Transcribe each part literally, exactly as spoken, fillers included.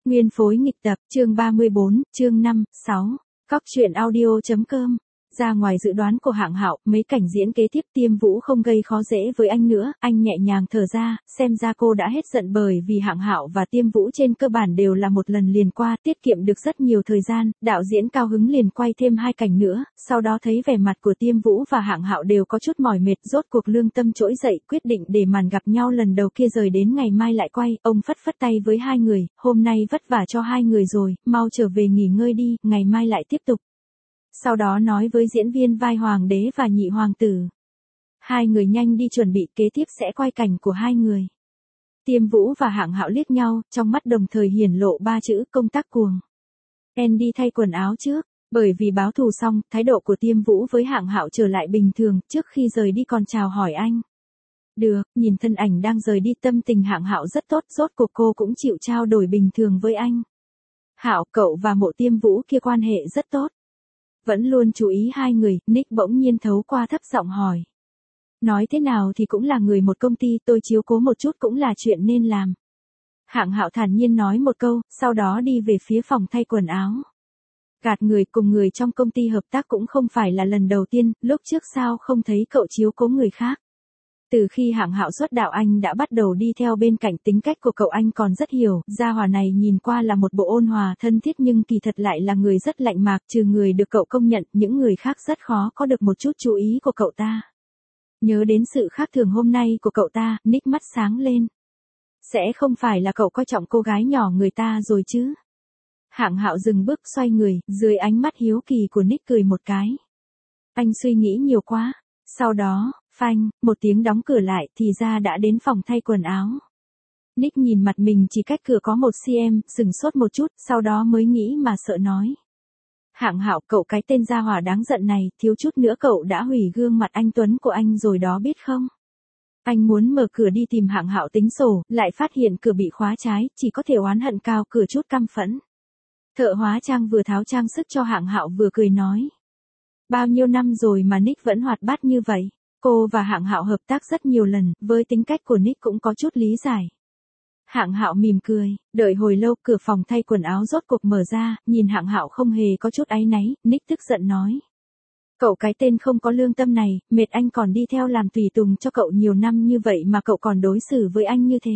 Nguyên phối nghịch tập, chương ba mươi bốn, chương năm, sáu. Cóc truyện audio chấm com. Ra ngoài dự đoán của Hạng Hạo, mấy cảnh diễn kế tiếp Tiêm Vũ không gây khó dễ với anh nữa, anh nhẹ nhàng thở ra, xem ra cô đã hết giận bởi vì Hạng Hạo và Tiêm Vũ trên cơ bản đều là một lần liền qua, tiết kiệm được rất nhiều thời gian, đạo diễn cao hứng liền quay thêm hai cảnh nữa, sau đó thấy vẻ mặt của Tiêm Vũ và Hạng Hạo đều có chút mỏi mệt, rốt cuộc lương tâm trỗi dậy, quyết định để màn gặp nhau lần đầu kia rời đến ngày mai lại quay, ông phất phất tay với hai người, hôm nay vất vả cho hai người rồi, mau trở về nghỉ ngơi đi, ngày mai lại tiếp tục. Sau đó nói với diễn viên vai hoàng đế và nhị hoàng tử. Hai người nhanh đi chuẩn bị, kế tiếp sẽ quay cảnh của hai người. Tiêm Vũ và Hạng Hạo liếc nhau, trong mắt đồng thời hiển lộ ba chữ công tác cuồng. En đi thay quần áo trước, bởi vì báo thù xong, thái độ của Tiêm Vũ với Hạng Hạo trở lại bình thường, trước khi rời đi còn chào hỏi anh. Được, nhìn thân ảnh đang rời đi tâm tình Hạng Hạo rất tốt, rốt cuộc cô cũng chịu trao đổi bình thường với anh. Hạo, cậu và mộ Tiêm Vũ kia quan hệ rất tốt. Vẫn luôn chú ý hai người, Nick bỗng nhiên thấu qua thấp giọng hỏi. Nói thế nào thì cũng là người một công ty, tôi chiếu cố một chút cũng là chuyện nên làm. Hạng Hạo thản nhiên nói một câu, sau đó đi về phía phòng thay quần áo. Gạt người, cùng người trong công ty hợp tác cũng không phải là lần đầu tiên, lúc trước sao không thấy cậu chiếu cố người khác. Từ khi Hạng Hạo xuất đạo anh đã bắt đầu đi theo bên cạnh, tính cách của cậu anh còn rất hiểu, gia hỏa này nhìn qua là một bộ ôn hòa thân thiết nhưng kỳ thật lại là người rất lạnh mạc, trừ người được cậu công nhận, những người khác rất khó có được một chút chú ý của cậu ta. Nhớ đến sự khác thường hôm nay của cậu ta, Nick mắt sáng lên. Sẽ không phải là cậu coi trọng cô gái nhỏ người ta rồi chứ? Hạng Hạo dừng bước xoay người, dưới ánh mắt hiếu kỳ của Nick cười một cái. Anh suy nghĩ nhiều quá, sau đó... Phanh, một tiếng đóng cửa lại thì ra đã đến phòng thay quần áo. Nick nhìn mặt mình chỉ cách cửa có một xăng, sừng sốt một chút, sau đó mới nghĩ mà sợ nói. Hạng Hạo, cậu cái tên gia hỏa đáng giận này, thiếu chút nữa cậu đã hủy gương mặt anh Tuấn của anh rồi đó biết không? Anh muốn mở cửa đi tìm Hạng Hạo tính sổ, lại phát hiện cửa bị khóa trái, chỉ có thể oán hận cao cửa chút căm phẫn. Thợ hóa trang vừa tháo trang sức cho Hạng Hạo vừa cười nói. Bao nhiêu năm rồi mà Nick vẫn hoạt bát như vậy? Cô và Hạng Hạo hợp tác rất nhiều lần, với tính cách của Nick cũng có chút lý giải. Hạng Hạo mỉm cười, đợi hồi lâu cửa phòng thay quần áo rốt cuộc mở ra, nhìn Hạng Hạo không hề có chút áy náy, Nick tức giận nói. Cậu cái tên không có lương tâm này, mệt anh còn đi theo làm tùy tùng cho cậu nhiều năm như vậy mà cậu còn đối xử với anh như thế.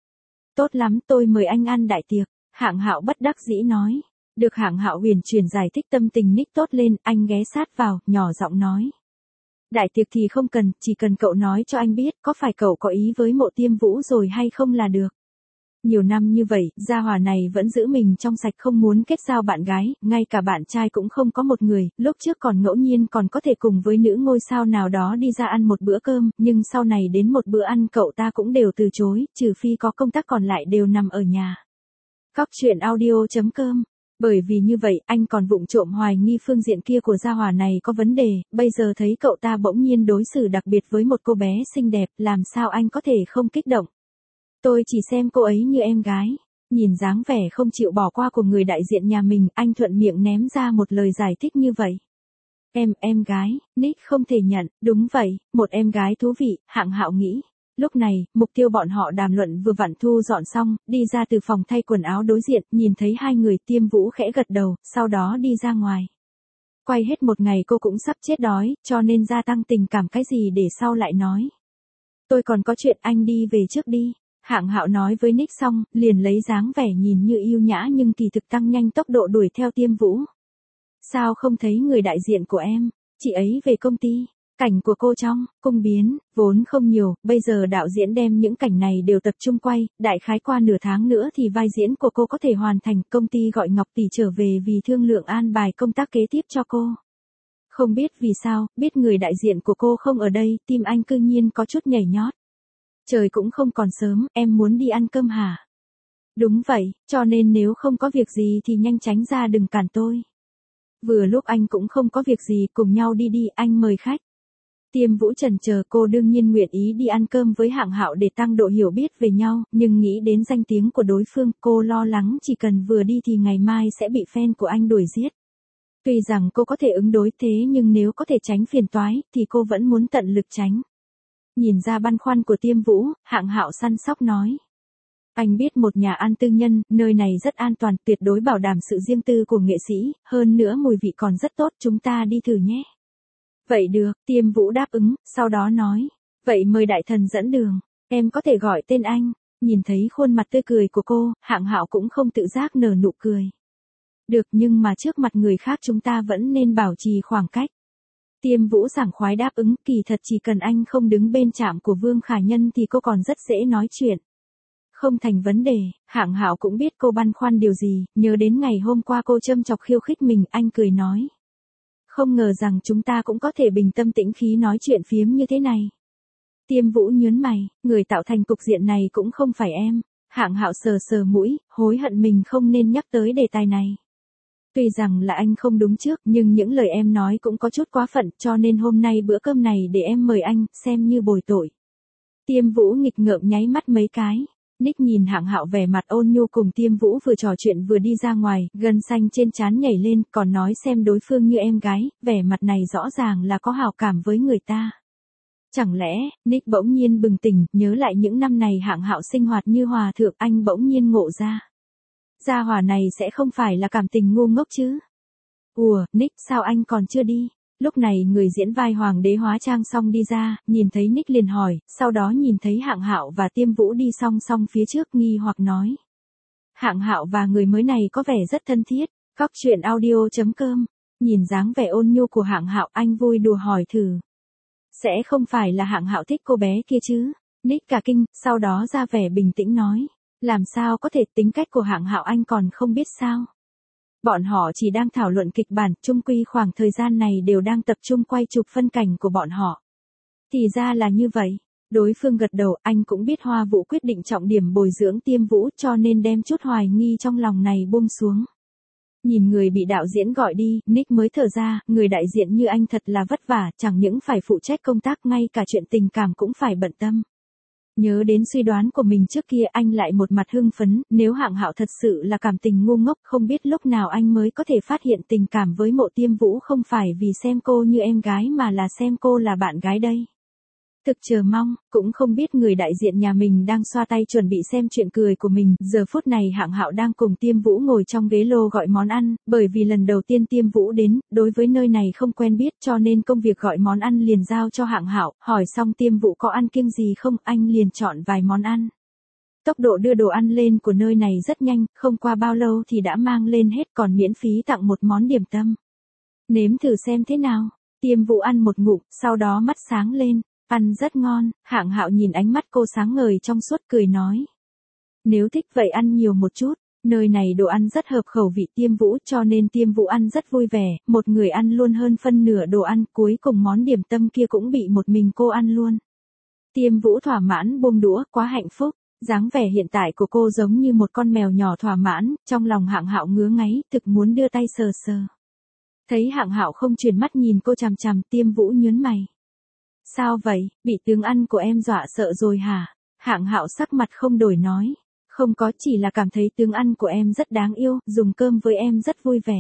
Tốt lắm, tôi mời anh ăn đại tiệc, Hạng Hạo bất đắc dĩ nói. Được Hạng Hạo huyền chuyển giải thích tâm tình Nick tốt lên, anh ghé sát vào, nhỏ giọng nói. Đại tiệc thì không cần, chỉ cần cậu nói cho anh biết, có phải cậu có ý với mộ Tiêm Vũ rồi hay không là được. Nhiều năm như vậy, gia hỏa này vẫn giữ mình trong sạch, không muốn kết giao bạn gái, ngay cả bạn trai cũng không có một người, lúc trước còn ngẫu nhiên còn có thể cùng với nữ ngôi sao nào đó đi ra ăn một bữa cơm, nhưng sau này đến một bữa ăn cậu ta cũng đều từ chối, trừ phi có công tác còn lại đều nằm ở nhà. Cóc truyện audio chấm com. Bởi vì như vậy, anh còn vụng trộm hoài nghi phương diện kia của gia hỏa này có vấn đề, bây giờ thấy cậu ta bỗng nhiên đối xử đặc biệt với một cô bé xinh đẹp, làm sao anh có thể không kích động. Tôi chỉ xem cô ấy như em gái. Nhìn dáng vẻ không chịu bỏ qua của người đại diện nhà mình, anh thuận miệng ném ra một lời giải thích như vậy. Em, em gái, Nick không thể nhận, đúng vậy, một em gái thú vị, Hạng Hạo nghĩ. Lúc này, mục tiêu bọn họ đàm luận vừa vặn thu dọn xong, đi ra từ phòng thay quần áo đối diện, nhìn thấy hai người, Tiêm Vũ khẽ gật đầu, sau đó đi ra ngoài. Quay hết một ngày cô cũng sắp chết đói, cho nên gia tăng tình cảm cái gì để sau lại nói. Tôi còn có chuyện, anh đi về trước đi. Hạng Hạo nói với Nick xong, liền lấy dáng vẻ nhìn như yêu nhã nhưng kỳ thực tăng nhanh tốc độ đuổi theo Tiêm Vũ. Sao không thấy người đại diện của em, chị ấy về công ty. Cảnh của cô trong cung biến, vốn không nhiều, bây giờ đạo diễn đem những cảnh này đều tập trung quay, đại khái qua nửa tháng nữa thì vai diễn của cô có thể hoàn thành, công ty gọi Ngọc Tỷ trở về vì thương lượng an bài công tác kế tiếp cho cô. Không biết vì sao, biết người đại diện của cô không ở đây, tim anh cư nhiên có chút nhảy nhót. Trời cũng không còn sớm, em muốn đi ăn cơm hả? Đúng vậy, cho nên nếu không có việc gì thì nhanh tránh ra đừng cản tôi. Vừa lúc anh cũng không có việc gì, cùng nhau đi đi, anh mời khách. Tiêm Vũ chần chờ, cô đương nhiên nguyện ý đi ăn cơm với Hạng Hạo để tăng độ hiểu biết về nhau, nhưng nghĩ đến danh tiếng của đối phương, cô lo lắng chỉ cần vừa đi thì ngày mai sẽ bị fan của anh đuổi giết. Tuy rằng cô có thể ứng đối thế nhưng nếu có thể tránh phiền toái, thì cô vẫn muốn tận lực tránh. Nhìn ra băn khoăn của Tiêm Vũ, Hạng Hạo săn sóc nói. Anh biết một nhà ăn tư nhân, nơi này rất an toàn, tuyệt đối bảo đảm sự riêng tư của nghệ sĩ, hơn nữa mùi vị còn rất tốt, chúng ta đi thử nhé. Vậy được, Tiêm Vũ đáp ứng, sau đó nói. Vậy mời đại thần dẫn đường, em có thể gọi tên anh. Nhìn thấy khuôn mặt tươi cười của cô, Hạng Hạo cũng không tự giác nở nụ cười. Được, nhưng mà trước mặt người khác chúng ta vẫn nên bảo trì khoảng cách. Tiêm Vũ sảng khoái đáp ứng, kỳ thật chỉ cần anh không đứng bên trạm của Vương Khả Nhân thì cô còn rất dễ nói chuyện. Không thành vấn đề, Hạng Hạo cũng biết cô băn khoăn điều gì, nhớ đến ngày hôm qua cô châm chọc khiêu khích mình, anh cười nói. Không ngờ rằng chúng ta cũng có thể bình tâm tĩnh khí nói chuyện phiếm như thế này. Tiêm Vũ nhớn mày, người tạo thành cục diện này cũng không phải em. Hạng Hạo sờ sờ mũi, hối hận mình không nên nhắc tới đề tài này. Tuy rằng là anh không đúng trước, nhưng những lời em nói cũng có chút quá phận, cho nên hôm nay bữa cơm này để em mời anh, xem như bồi tội. Tiêm Vũ nghịch ngợm nháy mắt mấy cái. Nick nhìn Hạng Hạo vẻ mặt ôn nhu cùng Tiêm Vũ vừa trò chuyện vừa đi ra ngoài, gân xanh trên trán nhảy lên, còn nói xem đối phương như em gái, vẻ mặt này rõ ràng là có hảo cảm với người ta. Chẳng lẽ, Nick bỗng nhiên bừng tỉnh, nhớ lại những năm này Hạng Hạo sinh hoạt như hòa thượng, anh bỗng nhiên ngộ ra. Gia hỏa này sẽ không phải là cảm tình ngu ngốc chứ? Ủa, Nick sao anh còn chưa đi? Lúc này người diễn vai hoàng đế hóa trang xong đi ra, nhìn thấy Nick liền hỏi, sau đó nhìn thấy Hạng Hạo và Tiêm Vũ đi song song phía trước nghi hoặc nói. Hạng Hạo và người mới này có vẻ rất thân thiết, Góc Truyện Audio chấm com. Nhìn dáng vẻ ôn nhu của Hạng Hạo, anh vui đùa hỏi thử. Sẽ không phải là Hạng Hạo thích cô bé kia chứ? Nick cả kinh, sau đó ra vẻ bình tĩnh nói. Làm sao có thể, tính cách của Hạng Hạo anh còn không biết sao? Bọn họ chỉ đang thảo luận kịch bản, chung quy khoảng thời gian này đều đang tập trung quay chụp phân cảnh của bọn họ. Thì ra là như vậy. Đối phương gật đầu, anh cũng biết Hoa Vũ quyết định trọng điểm bồi dưỡng Tiêm Vũ cho nên đem chút hoài nghi trong lòng này buông xuống. Nhìn người bị đạo diễn gọi đi, Nick mới thở ra, người đại diện như anh thật là vất vả, chẳng những phải phụ trách công tác, ngay cả chuyện tình cảm cũng phải bận tâm. Nhớ đến suy đoán của mình trước kia, anh lại một mặt hưng phấn, nếu Hạng Hạo thật sự là cảm tình ngu ngốc, không biết lúc nào anh mới có thể phát hiện tình cảm với Mộ Tiêm Vũ không phải vì xem cô như em gái mà là xem cô là bạn gái đây. Thực chờ mong, cũng không biết người đại diện nhà mình đang xoa tay chuẩn bị xem chuyện cười của mình, giờ phút này Hạng Hạo đang cùng Tiêm Vũ ngồi trong ghế lô gọi món ăn, bởi vì lần đầu tiên Tiêm Vũ đến, đối với nơi này không quen biết cho nên công việc gọi món ăn liền giao cho Hạng Hạo, hỏi xong Tiêm Vũ có ăn kiêng gì không, anh liền chọn vài món ăn. Tốc độ đưa đồ ăn lên của nơi này rất nhanh, không qua bao lâu thì đã mang lên hết còn miễn phí tặng một món điểm tâm. Nếm thử xem thế nào, Tiêm Vũ ăn một ngụm, sau đó mắt sáng lên. Ăn rất ngon, Hạng Hạo nhìn ánh mắt cô sáng ngời trong suốt cười nói. Nếu thích vậy ăn nhiều một chút, nơi này đồ ăn rất hợp khẩu vị Tiêm Vũ cho nên Tiêm Vũ ăn rất vui vẻ, một người ăn luôn hơn phân nửa đồ ăn, cuối cùng món điểm tâm kia cũng bị một mình cô ăn luôn. Tiêm Vũ thỏa mãn buông đũa, quá hạnh phúc, dáng vẻ hiện tại của cô giống như một con mèo nhỏ thỏa mãn, trong lòng Hạng Hạo ngứa ngáy, thực muốn đưa tay sờ sờ. Thấy Hạng Hạo không chuyển mắt nhìn cô chằm chằm, Tiêm Vũ nhớn mày. Sao vậy, bị tướng ăn của em dọa sợ rồi hả? Hạng Hạo sắc mặt không đổi nói. Không có, chỉ là cảm thấy tướng ăn của em rất đáng yêu, dùng cơm với em rất vui vẻ.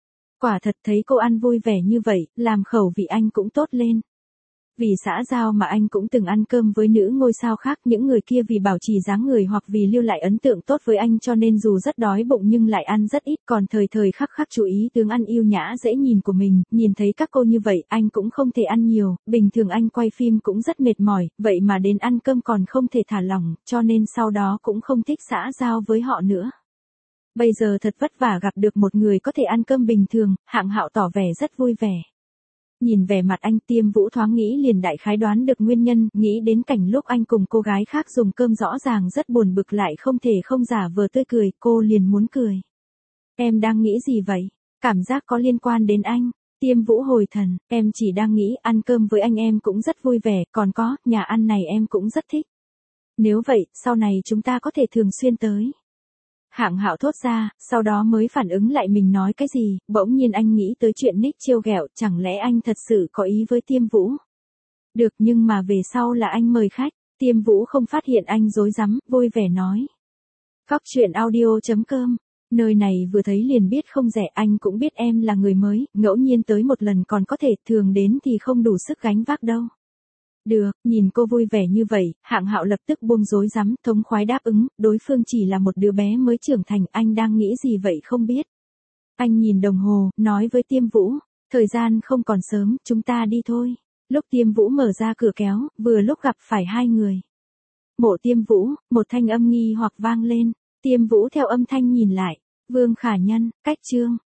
Quả thật thấy cô ăn vui vẻ như vậy, làm khẩu vị anh cũng tốt lên. Vì xã giao mà anh cũng từng ăn cơm với nữ ngôi sao khác, những người kia vì bảo trì dáng người hoặc vì lưu lại ấn tượng tốt với anh cho nên dù rất đói bụng nhưng lại ăn rất ít, còn thời thời khắc khắc chú ý tướng ăn yêu nhã dễ nhìn của mình, nhìn thấy các cô như vậy, anh cũng không thể ăn nhiều, bình thường anh quay phim cũng rất mệt mỏi, vậy mà đến ăn cơm còn không thể thả lỏng, cho nên sau đó cũng không thích xã giao với họ nữa. Bây giờ thật vất vả gặp được một người có thể ăn cơm bình thường, Hạng Hạo tỏ vẻ rất vui vẻ. Nhìn vẻ mặt anh, Tiêm Vũ thoáng nghĩ liền đại khái đoán được nguyên nhân, nghĩ đến cảnh lúc anh cùng cô gái khác dùng cơm rõ ràng rất buồn bực lại không thể không giả vờ tươi cười, cô liền muốn cười. Em đang nghĩ gì vậy? Cảm giác có liên quan đến anh. Tiêm Vũ hồi thần, em chỉ đang nghĩ ăn cơm với anh em cũng rất vui vẻ, còn có, nhà ăn này em cũng rất thích. Nếu vậy, sau này chúng ta có thể thường xuyên tới. Hạng Hạo thốt ra, sau đó mới phản ứng lại mình nói cái gì, bỗng nhiên anh nghĩ tới chuyện Nick trêu ghẹo, chẳng lẽ anh thật sự có ý với Tiêm Vũ? Được, nhưng mà về sau là anh mời khách, Tiêm Vũ không phát hiện anh dối rắm, vui vẻ nói. Góc Truyện Audio chấm com, nơi này vừa thấy liền biết không rẻ, anh cũng biết em là người mới, ngẫu nhiên tới một lần còn có thể, thường đến thì không đủ sức gánh vác đâu. Được, nhìn cô vui vẻ như vậy, Hạng Hạo lập tức buông rối rắm, thống khoái đáp ứng, đối phương chỉ là một đứa bé mới trưởng thành, anh đang nghĩ gì vậy không biết. Anh nhìn đồng hồ, nói với Tiêm Vũ, thời gian không còn sớm, chúng ta đi thôi. Lúc Tiêm Vũ mở ra cửa kéo, vừa lúc gặp phải hai người. Mộ Tiêm Vũ, một thanh âm nghi hoặc vang lên, Tiêm Vũ theo âm thanh nhìn lại, Vương Khả Nhân, Cách Trương.